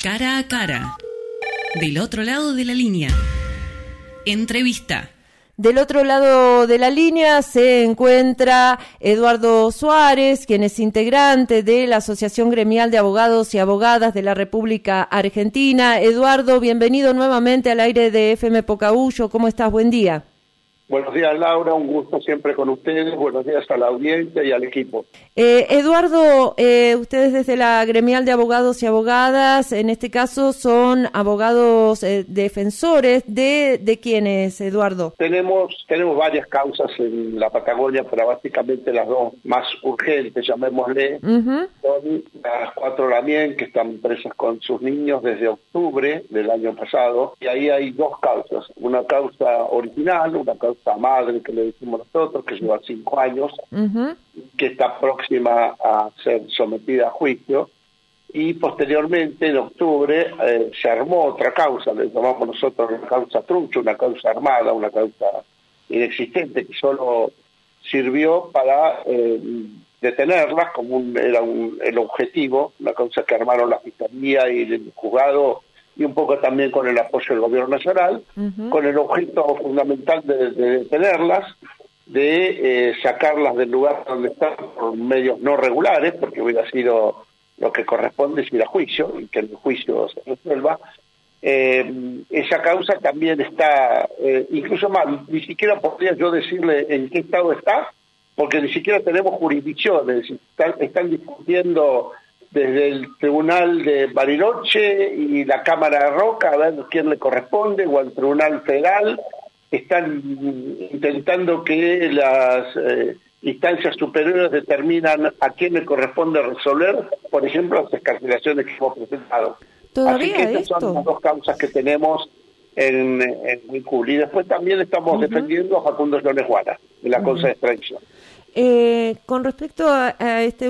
Cara a cara. Del otro lado de la línea. Entrevista. Del otro lado de la línea se encuentra Eduardo Suárez, quien es integrante de la Asociación Gremial de Abogados y Abogadas de la República Argentina. Eduardo, bienvenido nuevamente al aire de FM Pocahuyo. ¿Cómo estás? Buen día. Buenos días, Laura, un gusto siempre con ustedes. Buenos días a la audiencia y al equipo. Eduardo, ustedes desde la Gremial de Abogados y Abogadas, en este caso son abogados defensores de ¿quiénes, Eduardo? Tenemos varias causas en la Patagonia, pero básicamente las dos más urgentes, llamémosle, son las 4 Lamien, que están presas con sus niños desde octubre del año pasado, y ahí hay dos causas, una causa original, una causa madre que le decimos nosotros, que lleva 5 años, que está próxima a ser sometida a juicio, y posteriormente en octubre se armó otra causa, le llamamos nosotros una causa trucha, una causa armada, una causa inexistente, que solo sirvió para detenerlas, como el objetivo, una causa que armaron la Fiscalía y el juzgado, y un poco también con el apoyo del Gobierno Nacional, con el objeto fundamental de detenerlas, de sacarlas del lugar donde están por medios no regulares, porque hubiera sido lo que corresponde es ir a juicio, y que el juicio se resuelva. Esa causa también está, incluso más, ni siquiera podría yo decirle en qué estado está, porque ni siquiera tenemos jurisdicción, es decir, están discutiendo desde el Tribunal de Bariloche y la Cámara de Roca, a ver quién le corresponde, o al Tribunal Federal. Están intentando que las instancias superiores determinan a quién le corresponde resolver, por ejemplo, las excarcelaciones que hemos presentado. ¿Todavía Así que estas son las dos causas que tenemos en Huicul. Y después también estamos defendiendo a Facundo Yoneshuala, en la causa de extradición. Con respecto a esta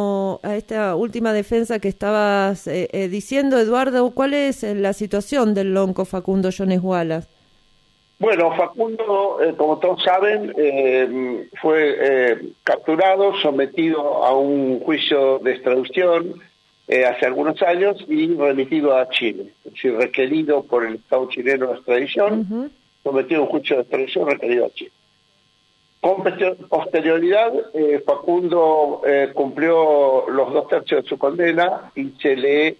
última defensa que estabas diciendo, Eduardo, ¿cuál es la situación del lonco Facundo Yoneshuala? Bueno, Facundo, como todos saben, fue capturado, sometido a un juicio de extradición hace algunos años y remitido a Chile, es decir, requerido por el Estado chileno de extradición, sometido a un juicio de extradición, requerido a Chile. Con posterioridad, Facundo cumplió los 2/3 de su condena y se le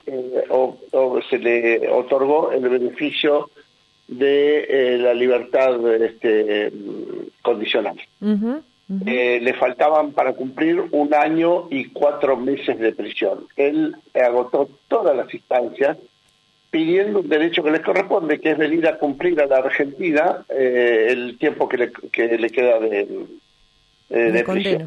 otorgó el beneficio de la libertad condicional. Le faltaban para cumplir 1 año y 4 meses de prisión. Él agotó todas las instancias pidiendo un derecho que les corresponde, que es venir a cumplir a la Argentina el tiempo que le queda de prisión.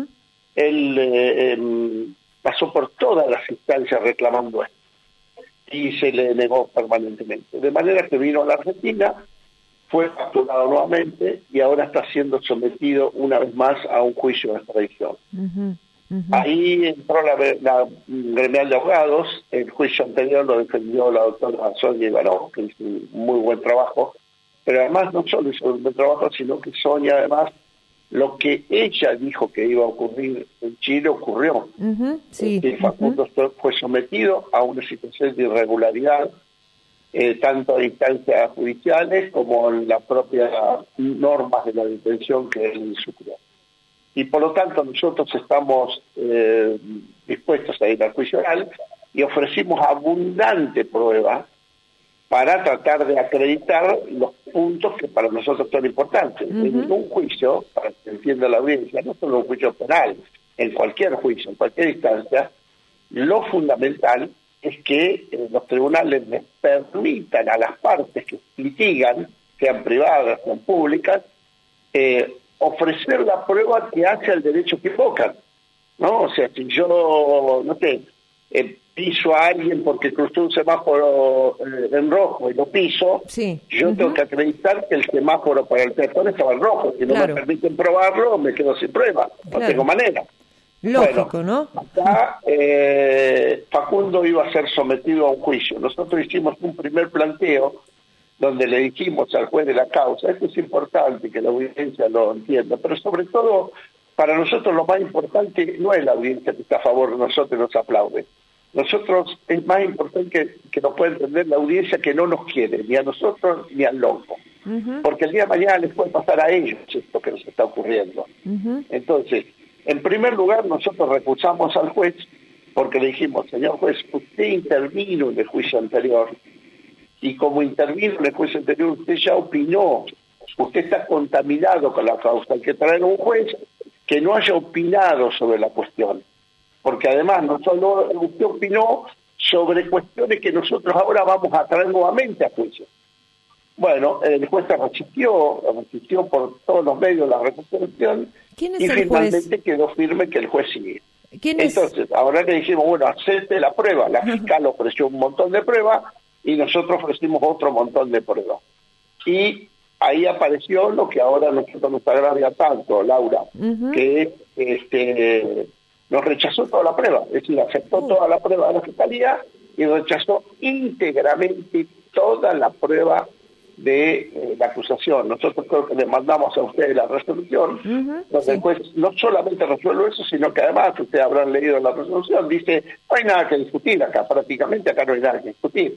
Él pasó por todas las instancias reclamando esto y se le negó permanentemente. De manera que vino a la Argentina, fue capturado nuevamente y ahora está siendo sometido una vez más a un juicio de extradición. Ahí entró la Gremial de Abogados. El juicio anterior lo defendió la doctora Sonia Ivanov, que hizo un muy buen trabajo, pero además no solo hizo un buen trabajo, sino que Sonia además, lo que ella dijo que iba a ocurrir en Chile ocurrió. Facundo fue sometido a una situación de irregularidad, tanto en instancias judiciales como en las propias normas de la detención que él sufrió. Y por lo tanto nosotros estamos dispuestos a ir al juicio oral y ofrecimos abundante prueba para tratar de acreditar los puntos que para nosotros son importantes. En un juicio, para que entienda la audiencia, no solo un juicio penal, en cualquier juicio, en cualquier instancia, lo fundamental es que los tribunales les permitan a las partes que litigan, sean privadas, sean públicas, ofrecer la prueba que hace al derecho que invocan, ¿no? O sea, si yo, no sé, piso a alguien porque cruzó un semáforo en rojo y lo piso, yo tengo que acreditar que el semáforo para el peatón estaba en rojo. Si no me permiten probarlo, me quedo sin prueba, no tengo manera. Lógico, ¿no? Acá Facundo iba a ser sometido a un juicio. Nosotros hicimos un primer planteo donde le dijimos al juez de la causa, esto es importante que la audiencia lo entienda, pero sobre todo, para nosotros lo más importante no es la audiencia que está a favor de nosotros y nos aplaude. Nosotros es más importante que nos pueda entender la audiencia que no nos quiere, ni a nosotros ni al loco. Porque el día de mañana les puede pasar a ellos esto que nos está ocurriendo. Entonces, en primer lugar, nosotros recusamos al juez porque le dijimos, señor juez, usted intervino en el juicio anterior y como intervino en el juicio anterior, usted ya opinó, usted está contaminado con la causa. Hay que traer un juez que no haya opinado sobre la cuestión. Porque además no solo usted opinó sobre cuestiones que nosotros ahora vamos a traer nuevamente a juicio. Bueno, el juez resistió por todos los medios la reconstrucción y finalmente quedó firme que el juez sigue. Entonces, ahora le dijimos, bueno, acepte la prueba. La fiscal ofreció un montón de pruebas y nosotros ofrecimos otro montón de pruebas. Y ahí apareció lo que ahora a nosotros nos agravia tanto, Laura, que nos rechazó toda la prueba, es decir, aceptó toda la prueba de la Fiscalía y rechazó íntegramente toda la prueba de la acusación. Nosotros creo que le mandamos a ustedes la resolución, donde el juez no solamente resuelve eso, sino que además, ustedes habrán leído la resolución, dice, no hay nada que discutir acá, prácticamente acá no hay nada que discutir.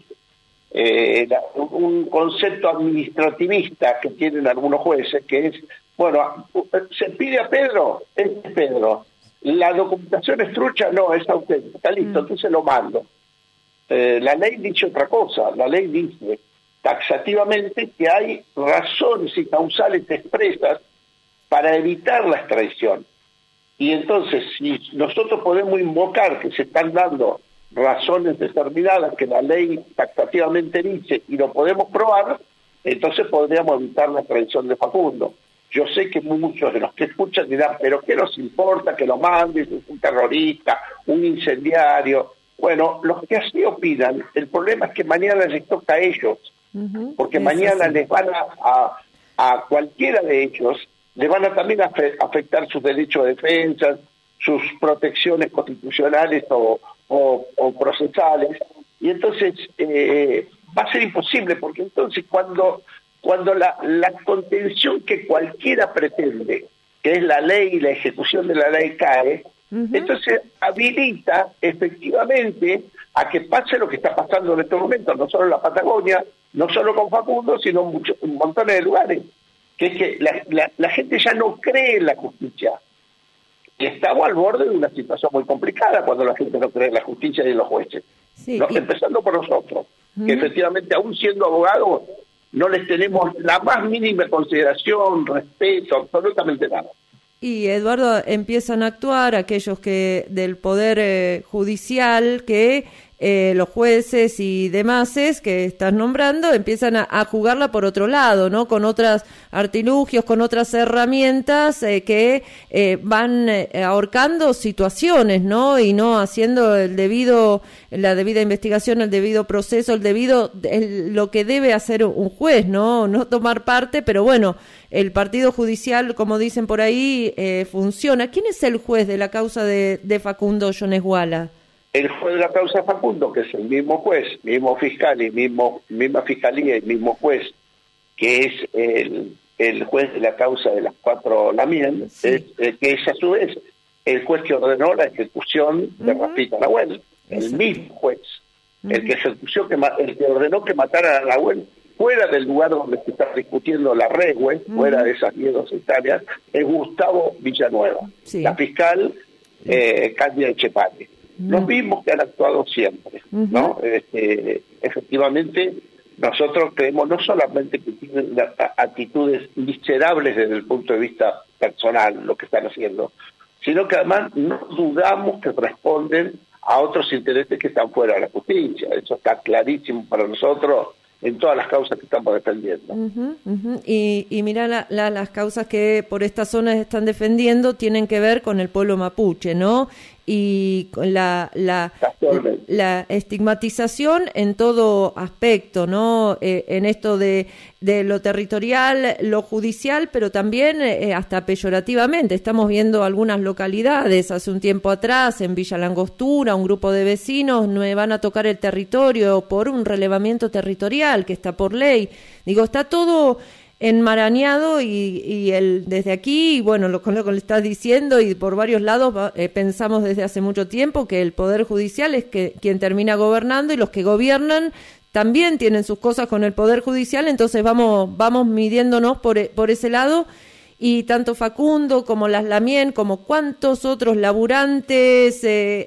Un concepto administrativista que tienen algunos jueces, que es, bueno, se pide a Pedro, es Pedro. La documentación es trucha, no, es auténtica, listo, entonces lo mando. La ley dice otra cosa, la ley dice taxativamente que hay razones y causales expresas para evitar la extradición. Y entonces, si nosotros podemos invocar que se están dando razones determinadas que la ley taxativamente dice y lo podemos probar, entonces podríamos evitar la extradición de Facundo. Yo sé que muchos de los que escuchan dirán, pero ¿qué nos importa que lo mandes? Es un terrorista, un incendiario. Bueno, los que así opinan, el problema es que mañana les toca a ellos, porque mañana les van a cualquiera de ellos, les van a también afectar sus derechos de defensa, sus protecciones constitucionales o procesales, y entonces va a ser imposible, porque entonces cuando la contención que cualquiera pretende, que es la ley y la ejecución de la ley cae, entonces habilita efectivamente a que pase lo que está pasando en este momento, no solo en la Patagonia, no solo con Facundo, sino un montón de lugares, que es que la gente ya no cree en la justicia. Y estamos al borde de una situación muy complicada cuando la gente no cree en la justicia y en los jueces. Sí, ¿no? Empezando por nosotros, que efectivamente, aún siendo abogados, no les tenemos la más mínima consideración, respeto, absolutamente nada. Y, Eduardo, empiezan a actuar aquellos que del Poder Judicial que los jueces y demás que estás nombrando empiezan a jugarla por otro lado, ¿no? Con otros artilugios, con otras herramientas que van ahorcando situaciones, ¿no? Y no haciendo la debida investigación, el debido proceso, lo que debe hacer un juez, ¿no? No tomar parte, pero bueno, el partido judicial, como dicen por ahí, funciona. ¿Quién es el juez de la causa de Facundo Yonesguala? El juez de la causa de Facundo, que es el mismo juez, mismo fiscal y misma fiscalía y mismo juez, que es el juez de la causa de las 4 Lamien, que es a su vez el juez que ordenó la ejecución de Rafita Nahuel, el mismo juez, el que ordenó que mataran a Nahuel fuera del lugar donde se está discutiendo la REGUE, fuera de esas 10 hectáreas, es Gustavo Villanueva, la fiscal Cándida Echepati. Los mismos que han actuado siempre, ¿no? Efectivamente, nosotros creemos no solamente que tienen actitudes miserables desde el punto de vista personal, lo que están haciendo, sino que además no dudamos que responden a otros intereses que están fuera de la justicia. Eso está clarísimo para nosotros en todas las causas que estamos defendiendo. Y mira, las causas que por estas zonas están defendiendo tienen que ver con el pueblo mapuche, ¿no? Y con la estigmatización en todo aspecto, ¿no? En esto de lo territorial, lo judicial, pero también hasta peyorativamente. Estamos viendo algunas localidades, hace un tiempo atrás, en Villa Langostura, un grupo de vecinos no van a tocar el territorio por un relevamiento territorial que está por ley. Digo, está todo enmarañado y desde aquí, y bueno, con lo que le estás diciendo y por varios lados pensamos desde hace mucho tiempo que el Poder Judicial es quien termina gobernando y los que gobiernan también tienen sus cosas con el Poder Judicial, entonces vamos midiéndonos por ese lado. Y tanto Facundo como las Lamien, como cuántos otros laburantes,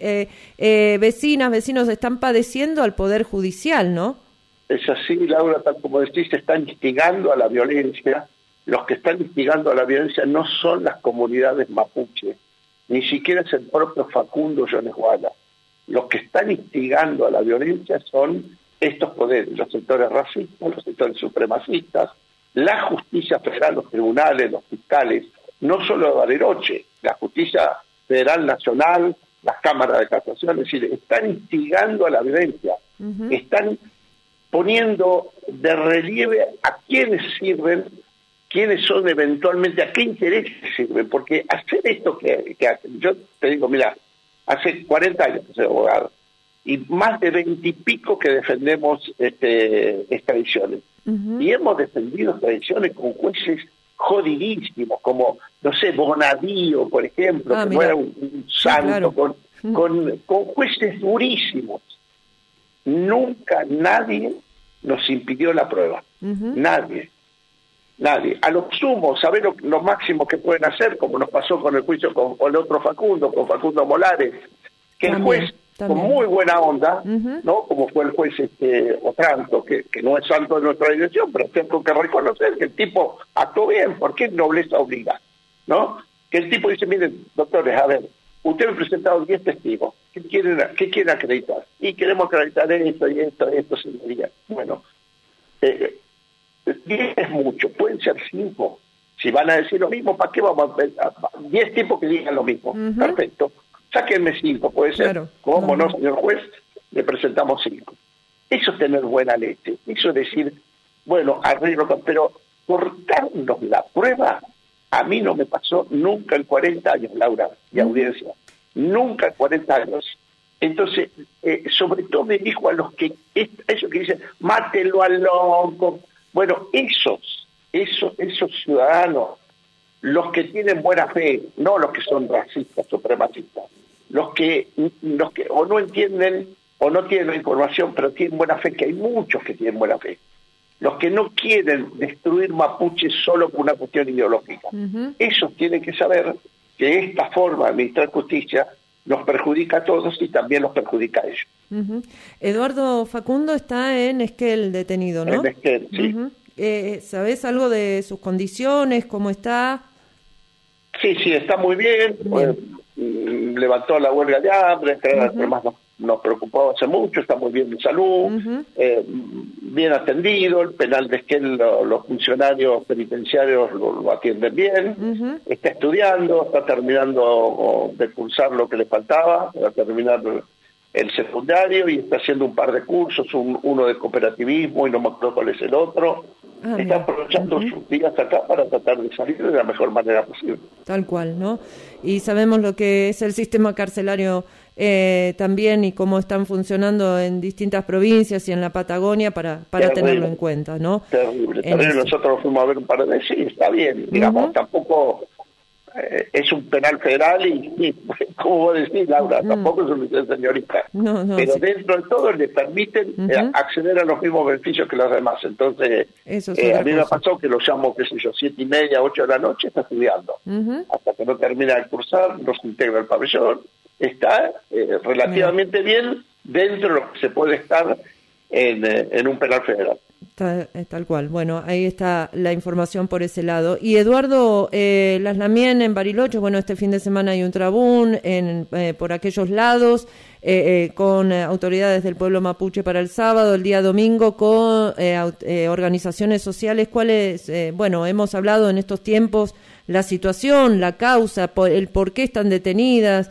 vecinos están padeciendo al Poder Judicial, ¿no? Es así, Laura, tal como decís, están instigando a la violencia. Los que están instigando a la violencia no son las comunidades mapuche, ni siquiera es el propio Facundo Yoneshuala. Los que están instigando a la violencia son estos poderes, los sectores racistas, los sectores supremacistas, la justicia federal, los tribunales, los fiscales, no solo de Bariloche, la justicia federal nacional, las cámaras de casación, es decir, están instigando a la violencia, están poniendo de relieve a quiénes sirven, quiénes son eventualmente, a qué intereses sirven, porque hacer esto que hacen, yo te digo, mira, hace 40 años que soy abogado, y más de 20 y pico que defendemos extradiciones. Y hemos defendido extradiciones con jueces jodidísimos, como, no sé, Bonadío, por ejemplo, que no era un santo, claro. con jueces durísimos. Nunca nadie nos impidió la prueba. Nadie. A lo sumo, saber lo máximo que pueden hacer, como nos pasó con el juicio con el otro Facundo, con Facundo Molares, que el juez, con muy buena onda, ¿no? Como fue el juez Otranto, que no es santo de nuestra dirección, pero tengo que reconocer que el tipo actuó bien, porque nobleza obliga, ¿no? Que el tipo dice, miren, doctores, a ver, ustedes han presentado 10 testigos, ¿qué quieren acreditar? Y queremos acreditar esto, señoría. Bueno, 10 es mucho, pueden ser 5. Si van a decir lo mismo, ¿para qué vamos a ver 10 tipos que digan lo mismo? Perfecto. Sáquenme 5, puede ser. Claro. ¿Cómo no, señor juez? Le presentamos 5. Eso es tener buena leche. Eso es decir, bueno, arreglo, pero cortarnos la prueba, a mí no me pasó nunca en 40 años, Laura, y audiencia. Nunca en 40 años. Entonces, sobre todo me dijo a los que, eso que dicen, mátelo al loco. Bueno, esos ciudadanos, los que tienen buena fe, no los que son racistas, supremacistas, los que o no entienden o no tienen la información, pero tienen buena fe, que hay muchos que tienen buena fe. Los que no quieren destruir Mapuche solo por una cuestión ideológica. Esos tienen que saber que esta forma de administrar justicia nos perjudica a todos y también los perjudica a ellos. Eduardo Facundo está en Esquel detenido, ¿no? En Esquel, sí. ¿Sabés algo de sus condiciones? ¿Cómo está? Sí, está muy bien. Levantó la huelga de hambre, que era lo que más nos preocupaba hace mucho, está muy bien de salud, bien atendido, el penal de Esquel, los funcionarios penitenciarios lo atienden bien, está estudiando, está terminando de cursar lo que le faltaba, para terminar el secundario, y está haciendo un par de cursos, uno de cooperativismo y no me acuerdo cuál es el otro. Está aprovechando sus días acá para tratar de salir de la mejor manera posible. Tal cual, ¿no? Y sabemos lo que es el sistema carcelario también y cómo están funcionando en distintas provincias y en la Patagonia para tenerlo en cuenta, ¿no? Terrible. Nosotros fuimos a ver un par de veces, sí, está bien, digamos, tampoco es un penal federal y como vos decís, Laura, tampoco es una señorita, pero sí, dentro de todo le permiten acceder a los mismos beneficios que los demás. Entonces, a mí me pasó que lo llamo, 7:30, 8 de la noche, está estudiando, hasta que no termina de cursar, no se integra el pabellón, está relativamente bien dentro de lo que se puede estar en un penal federal. Tal cual. Bueno, ahí está la información por ese lado. Y Eduardo, las Lamien en Bariloche, bueno, este fin de semana hay un trabún por aquellos lados, con autoridades del pueblo mapuche para el sábado, el día domingo con organizaciones sociales. ¿Cuáles? Bueno, hemos hablado en estos tiempos la situación, la causa, el por qué están detenidas.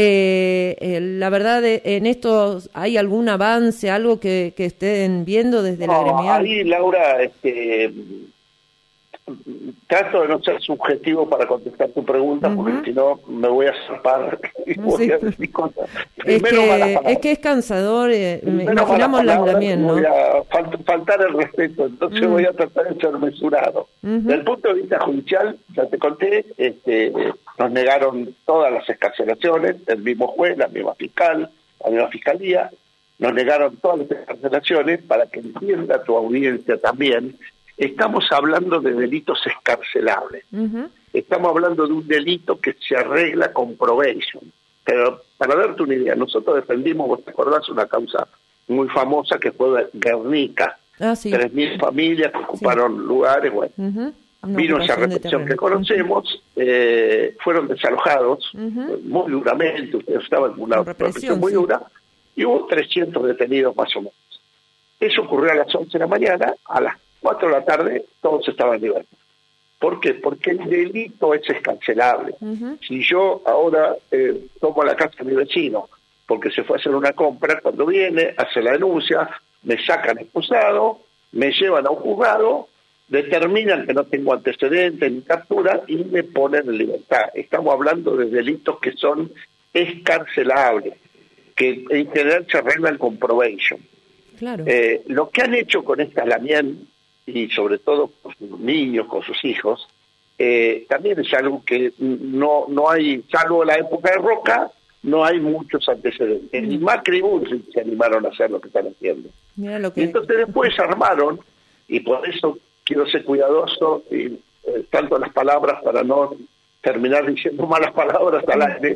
La verdad, en esto hay algún avance, algo que estén viendo desde la gremial. Ahí, Laura, trato de no ser subjetivo para contestar tu pregunta, porque si no me voy a zarpar y voy a decir cosas. Es que es cansador, imaginamos también, ¿no? Voy a faltar el respeto, entonces voy a tratar de ser mesurado. Desde el punto de vista judicial, ya te conté, nos negaron todas las excarcelaciones, el mismo juez, la misma fiscal, la misma fiscalía, nos negaron todas las excarcelaciones. Para que entienda tu audiencia también, estamos hablando de delitos excarcelables. Estamos hablando de un delito que se arregla con probation. Pero para darte una idea, nosotros defendimos, vos te acordás, una causa muy famosa que fue Guernica. 3.000 familias que ocuparon lugares, bueno. Vino esa represión que conocemos, fueron desalojados muy duramente, ustedes estaban en una represión muy dura, y hubo 300 detenidos más o menos. Eso ocurrió a las 11 de la mañana, a las 4 de la tarde todos estaban en libertad. ¿Por qué? Porque el delito es excarcelable. Si yo ahora tomo la casa de mi vecino porque se fue a hacer una compra, cuando viene, hace la denuncia, me sacan expulsado, me llevan a un juzgado, determinan que no tengo antecedentes ni captura y me ponen en libertad. Estamos hablando de delitos que son excarcelables, que en general se arreglan con probation. Claro. Lo que han hecho con esta Lamien, y sobre todo con sus niños, con sus hijos, también es algo que no hay, salvo la época de Roca, no hay muchos antecedentes. Ni Macri y Bullrich se animaron a hacer lo que están haciendo. Y entonces después armaron, y por eso quiero ser cuidadoso, y tanto las palabras para no terminar diciendo malas palabras al aire.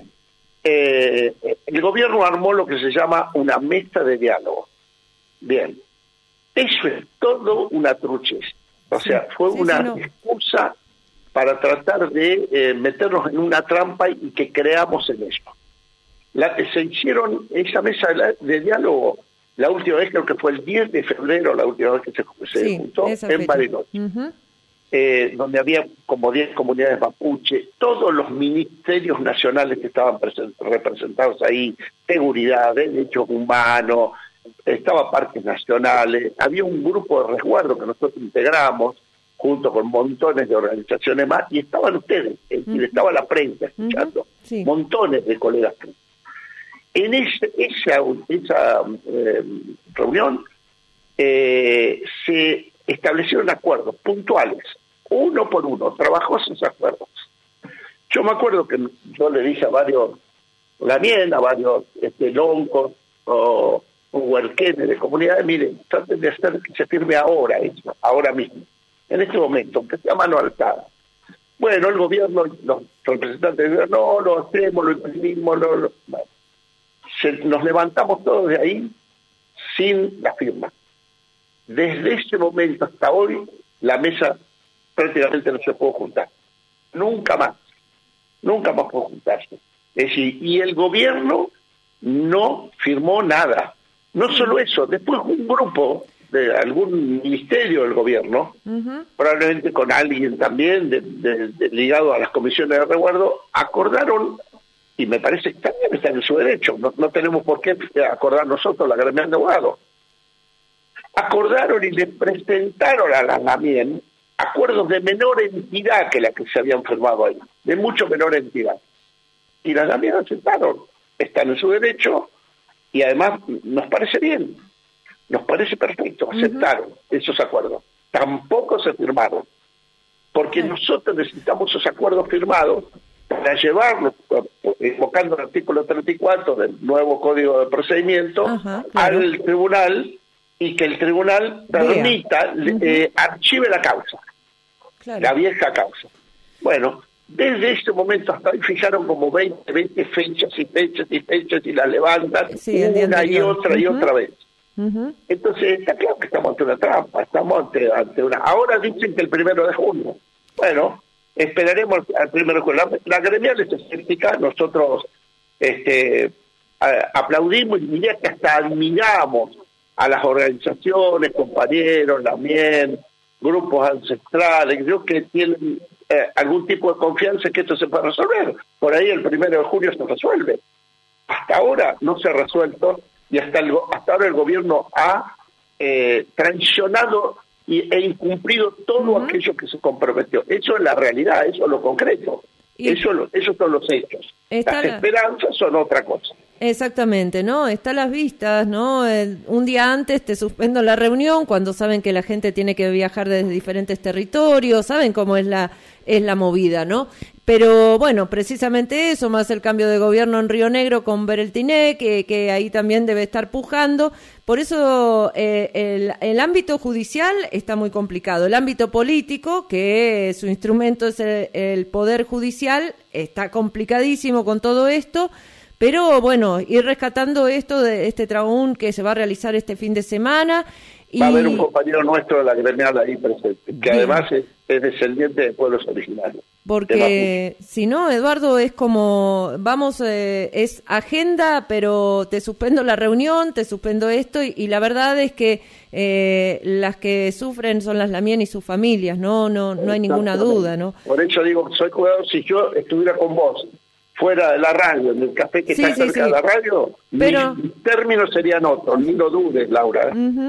El gobierno armó lo que se llama una mesa de diálogo. Bien, eso es todo una truchez. O sea, fue una excusa para tratar de meternos en una trampa y que creamos en eso. Se hicieron esa mesa de diálogo, la última vez creo que fue el 10 de febrero, la última vez que se juntó en Bariloche, donde había como 10 comunidades mapuche, todos los ministerios nacionales que estaban representados ahí, seguridad, derechos humanos, estaba parques nacionales, había un grupo de resguardo que nosotros integramos junto con montones de organizaciones más, y estaban ustedes, estaba la prensa escuchando, montones de colegas. En esa reunión se establecieron acuerdos puntuales, uno por uno, trabajó esos acuerdos. Yo me acuerdo que yo le dije a varios Lamien, a varios loncos o huerquenes de comunidades, miren, traten de hacer que se firme ahora eso, ahora mismo, en este momento, aunque sea mano alzada. Bueno, el gobierno, los representantes dijeron, no, lo hacemos, lo imprimimos, nos levantamos todos de ahí sin la firma. Desde ese momento hasta hoy, la mesa prácticamente no se puede juntar. Nunca más puede juntarse. Es decir, y el gobierno no firmó nada. No solo eso, después un grupo de algún ministerio del gobierno, probablemente con alguien también ligado a las comisiones de resguardo, acordaron, y me parece que también están en su derecho, no tenemos por qué acordar nosotros la gremial de abogados, acordaron y le presentaron a la Lamien acuerdos de menor entidad que la que se habían firmado ahí, de mucho menor entidad. Y las Lamien aceptaron, están en su derecho, y además nos parece bien, nos parece perfecto, aceptaron esos acuerdos. Tampoco se firmaron, porque nosotros necesitamos esos acuerdos firmados para llevarlos, invocando el artículo 34 del nuevo Código de Procedimiento, al tribunal, y que el tribunal permita, archive la causa, la vieja causa. Bueno, desde ese momento hasta hoy fijaron como 20 fechas y las levantan una y otra vez. Entonces está claro que estamos ante una trampa, estamos ante una... Ahora dicen que el 1 de junio. Bueno, esperaremos al 1 de junio. La gremial es escéptica, nosotros aplaudimos y diría que hasta admiramos a las organizaciones, compañeros, Lamien, grupos ancestrales, creo que tienen algún tipo de confianza en que esto se pueda resolver. Por ahí el 1 de junio se resuelve. Hasta ahora no se ha resuelto, y hasta ahora el gobierno ha traicionado e incumplido todo aquello que se comprometió. Eso es la realidad, eso es lo concreto. Esos son los hechos. Las esperanzas son otra cosa. Exactamente, ¿no? Está a las vistas, ¿no? Un día antes te suspendo la reunión cuando saben que la gente tiene que viajar desde diferentes territorios, saben cómo es la movida, ¿no? Pero bueno, precisamente eso, más el cambio de gobierno en Río Negro con Bereltiné, que ahí también debe estar pujando. Por eso el ámbito judicial está muy complicado. El ámbito político, que su instrumento es el Poder Judicial, está complicadísimo con todo esto. Pero bueno, ir rescatando esto de este trabún que se va a realizar este fin de semana. Va a haber un compañero nuestro de la gremial ahí presente, que además es descendiente de pueblos originarios. Porque si no, Eduardo, es como, es agenda, pero te suspendo la reunión, te suspendo esto, y la verdad es que las que sufren son las Lamien y sus familias, no hay ninguna duda, ¿no? Por eso digo, soy cuidado, si yo estuviera con vos, fuera de la radio, en el café que está cerca de la radio, pero mis términos serían otros, ni lo dudes, Laura.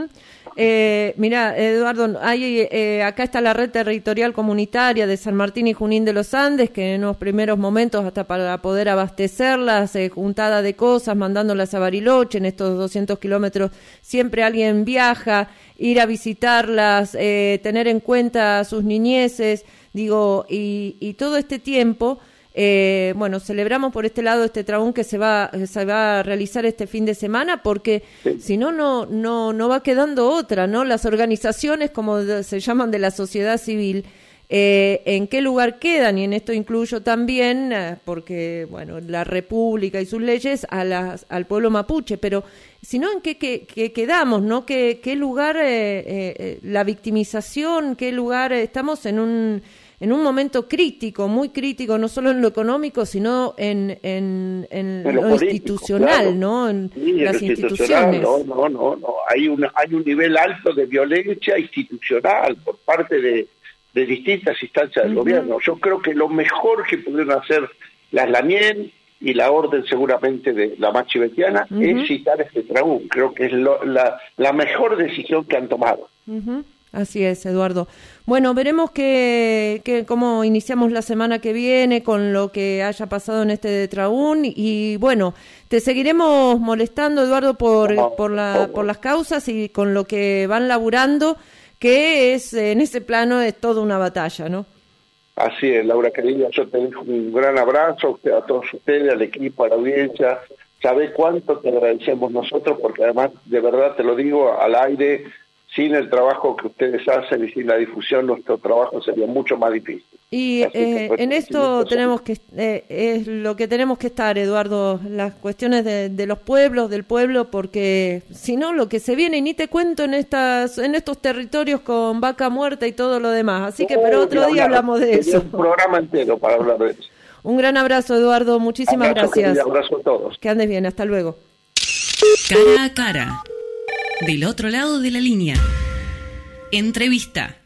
Mirá, Eduardo, acá está la red territorial comunitaria de San Martín y Junín de los Andes, que en los primeros momentos, hasta para poder abastecerlas, juntada de cosas, mandándolas a Bariloche, en estos 200 kilómetros, siempre alguien viaja, ir a visitarlas, tener en cuenta a sus niñeces, digo, y todo este tiempo... bueno, celebramos por este lado este trabún que se va a realizar este fin de semana, porque si no va quedando otra, ¿no? Las organizaciones, como se llaman, de la sociedad civil, ¿en qué lugar quedan? Y en esto incluyo también, porque, bueno, la República y sus leyes, al pueblo mapuche, pero si no, ¿en qué quedamos, no? ¿Qué lugar, la victimización, qué lugar estamos en un momento crítico, muy crítico, no solo en lo económico, sino en lo político, institucional, claro. ¿no? En las instituciones. No. Hay un nivel alto de violencia institucional por parte de distintas instancias del gobierno. Yo creo que lo mejor que pudieron hacer las Lamien y la orden seguramente de la Machivetiana es citar este trabún. Creo que es la mejor decisión que han tomado. Así es, Eduardo. Bueno, veremos cómo iniciamos la semana que viene con lo que haya pasado en este trabún, y bueno, te seguiremos molestando, Eduardo, por las causas y con lo que van laburando, que es en ese plano es toda una batalla, ¿no? Así es, Laura querida, yo te dejo un gran abrazo a todos ustedes, al equipo, a la audiencia. Sabés cuánto te agradecemos nosotros, porque además, de verdad te lo digo al aire, sin el trabajo que ustedes hacen y sin la difusión, nuestro trabajo sería mucho más difícil. Y en esto es lo que tenemos que estar, Eduardo, las cuestiones de los pueblos, del pueblo, porque si no, lo que se viene, y ni te cuento en estos territorios con vaca muerta y todo lo demás. Así que, pero otro día hablamos de eso. Un programa entero para hablar de eso. Un gran abrazo, Eduardo, muchísimas gracias. Un abrazo a todos. Que andes bien, hasta luego. Cara a cara. Del otro lado de la línea. Entrevista.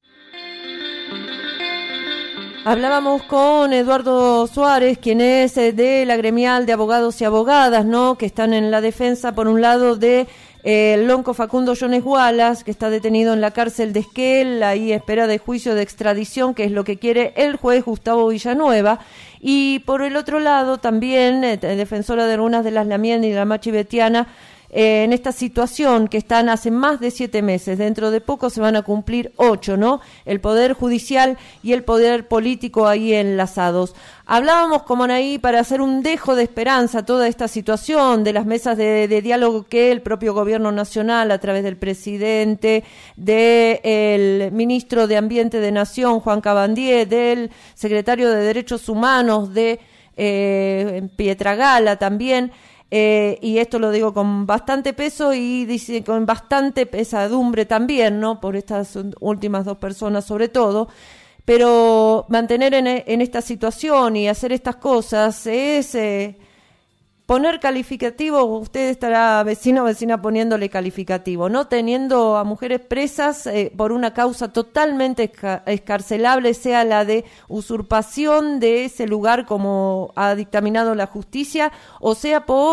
Hablábamos con Eduardo Suárez, quien es de la gremial de abogados y abogadas, ¿no? Que están en la defensa, por un lado, de el lonco Facundo Jones Wallace, que está detenido en la cárcel de Esquel, ahí espera de juicio de extradición, que es lo que quiere el juez Gustavo Villanueva. Y por el otro lado, también defensora de algunas de las Lamien y la Machivetiana, en esta situación que están hace más de 7 meses, dentro de poco se van a cumplir 8, ¿no? El Poder Judicial y el Poder Político ahí enlazados. Hablábamos con Anaí para hacer un dejo de esperanza a toda esta situación de las mesas de diálogo que el propio Gobierno Nacional, a través del presidente, del ministro de Ambiente de Nación, Juan Cabandier, del secretario de Derechos Humanos de Pietragala también, y esto lo digo con bastante peso y dice con bastante pesadumbre también, ¿no? Por estas últimas 2 personas sobre todo, pero mantener en esta situación y hacer estas cosas es poner calificativo. Usted estará, vecina poniéndole calificativo, ¿no? Teniendo a mujeres presas por una causa totalmente escarcelable, sea la de usurpación de ese lugar como ha dictaminado la justicia, o sea por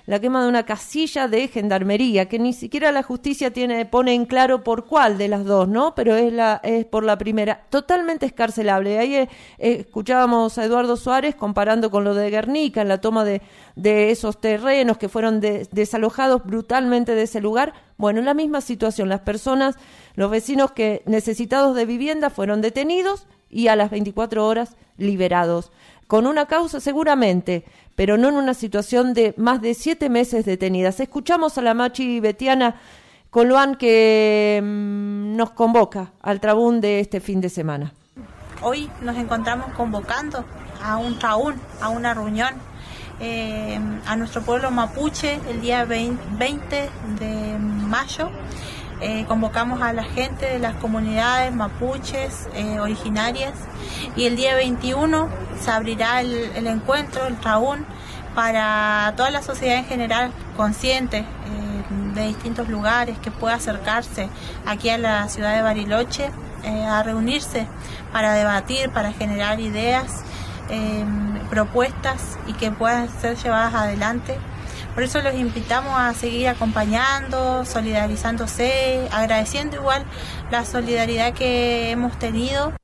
la quema de una casilla de gendarmería, que ni siquiera la justicia pone en claro por cuál de las dos, ¿no? Pero es por la primera, totalmente escarcelable. Ahí escuchábamos a Eduardo Suárez comparando con lo de Guernica, en la toma de esos terrenos que fueron desalojados brutalmente de ese lugar. Bueno, en la misma situación, las personas, los vecinos que necesitados de vivienda fueron detenidos y a las 24 horas liberados, con una causa seguramente, pero no en una situación de más de 7 meses detenidas. Escuchamos a la Machi Betiana Coloán, que nos convoca al Trabún de este fin de semana. Hoy nos encontramos convocando a un Trabún, a una reunión a nuestro pueblo mapuche el día 20 de mayo. Convocamos a la gente de las comunidades mapuches originarias, y el día 21 se abrirá el encuentro, el Trabún, para toda la sociedad en general consciente de distintos lugares que pueda acercarse aquí a la ciudad de Bariloche a reunirse para debatir, para generar ideas, propuestas y que puedan ser llevadas adelante. Por eso los invitamos a seguir acompañando, solidarizándose, agradeciendo igual la solidaridad que hemos tenido